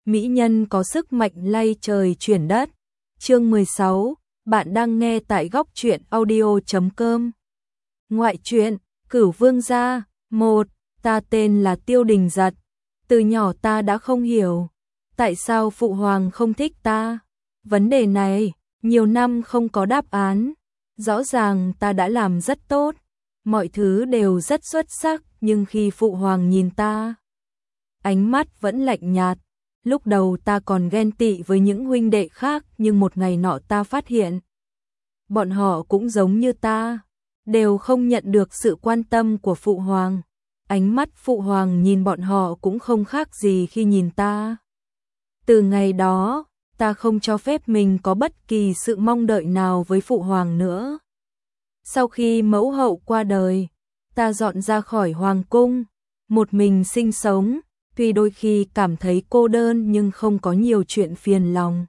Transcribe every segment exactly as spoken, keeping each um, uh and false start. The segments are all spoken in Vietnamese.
mỹ nhân có sức mạnh lay trời chuyển đất. Chương mười sáu, bạn đang nghe tại góc truyện audio chấm com. Ngoại truyện, Cửu Vương gia, một, ta tên là Tiêu Đình Giật. Từ nhỏ ta đã không hiểu, tại sao phụ hoàng không thích ta? Vấn đề này, nhiều năm không có đáp án. Rõ ràng ta đã làm rất tốt, mọi thứ đều rất xuất sắc, nhưng khi phụ hoàng nhìn ta, ánh mắt vẫn lạnh nhạt. Lúc đầu ta còn ghen tị với những huynh đệ khác, nhưng một ngày nọ ta phát hiện, bọn họ cũng giống như ta, đều không nhận được sự quan tâm của phụ hoàng. Ánh mắt phụ hoàng nhìn bọn họ cũng không khác gì khi nhìn ta. Từ ngày đó, ta không cho phép mình có bất kỳ sự mong đợi nào với phụ hoàng nữa. Sau khi mẫu hậu qua đời, ta dọn ra khỏi hoàng cung, một mình sinh sống, tuy đôi khi cảm thấy cô đơn nhưng không có nhiều chuyện phiền lòng.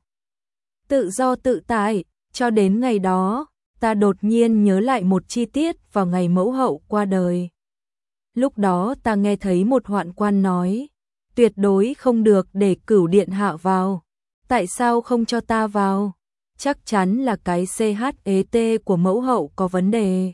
Tự do tự tại, cho đến ngày đó, ta đột nhiên nhớ lại một chi tiết vào ngày mẫu hậu qua đời. Lúc đó ta nghe thấy một hoạn quan nói, tuyệt đối không được để Cửu điện hạ vào. Tại sao không cho ta vào? Chắc chắn là cái xê hát e tê của mẫu hậu có vấn đề.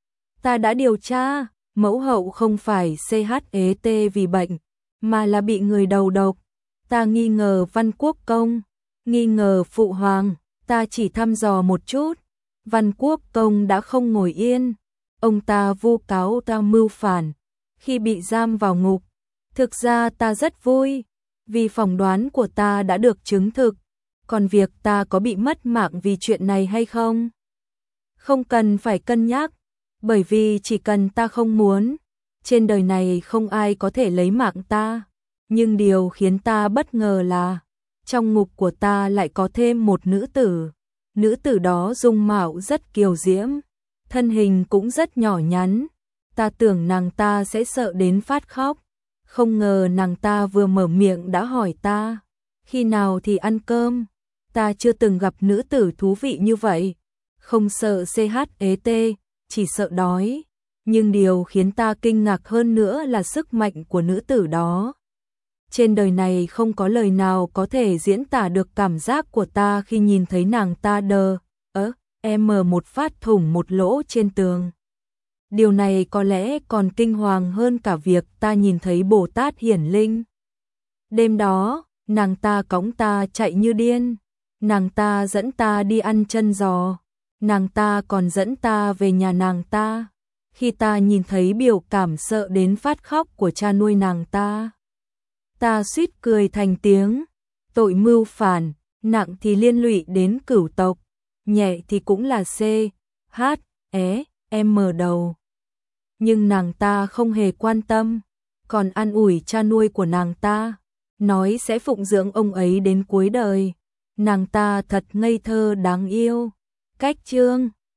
Ta đã điều tra, mẫu hậu không phải xê hát e tê vì bệnh, mà là bị người đầu độc. Ta nghi ngờ Văn Quốc công, nghi ngờ phụ hoàng, ta chỉ thăm dò một chút. Văn Quốc công đã không ngồi yên, ông ta vu cáo ta mưu phản, khi bị giam vào ngục. Thực ra ta rất vui, vì phỏng đoán của ta đã được chứng thực. Còn việc ta có bị mất mạng vì chuyện này hay không? Không cần phải cân nhắc, bởi vì chỉ cần ta không muốn, trên đời này không ai có thể lấy mạng ta. Nhưng điều khiến ta bất ngờ là, trong ngục của ta lại có thêm một nữ tử. Nữ tử đó dung mạo rất kiều diễm, thân hình cũng rất nhỏ nhắn. Ta tưởng nàng ta sẽ sợ đến phát khóc. Không ngờ nàng ta vừa mở miệng đã hỏi ta, khi nào thì ăn cơm. Ta chưa từng gặp nữ tử thú vị như vậy. Không sợ xê hát e tê, chỉ sợ đói. Nhưng điều khiến ta kinh ngạc hơn nữa là sức mạnh của nữ tử đó. Trên đời này không có lời nào có thể diễn tả được cảm giác của ta khi nhìn thấy nàng ta đờ ớ, em mở một phát thủng một lỗ trên tường. Điều này có lẽ còn kinh hoàng hơn cả việc ta nhìn thấy Bồ Tát hiển linh. Đêm đó, nàng ta cõng ta chạy như điên. Nàng ta dẫn ta đi ăn chân giò. Nàng ta còn dẫn ta về nhà nàng ta. Khi ta nhìn thấy biểu cảm sợ đến phát khóc của cha nuôi nàng ta, ta suýt cười thành tiếng. Tội mưu phản, nặng thì liên lụy đến cửu tộc, nhẹ thì cũng là C, H, E, M đầu. Nhưng nàng ta không hề quan tâm, còn an ủi cha nuôi của nàng ta, nói sẽ phụng dưỡng ông ấy đến cuối đời. Nàng ta thật ngây thơ đáng yêu. Cách chương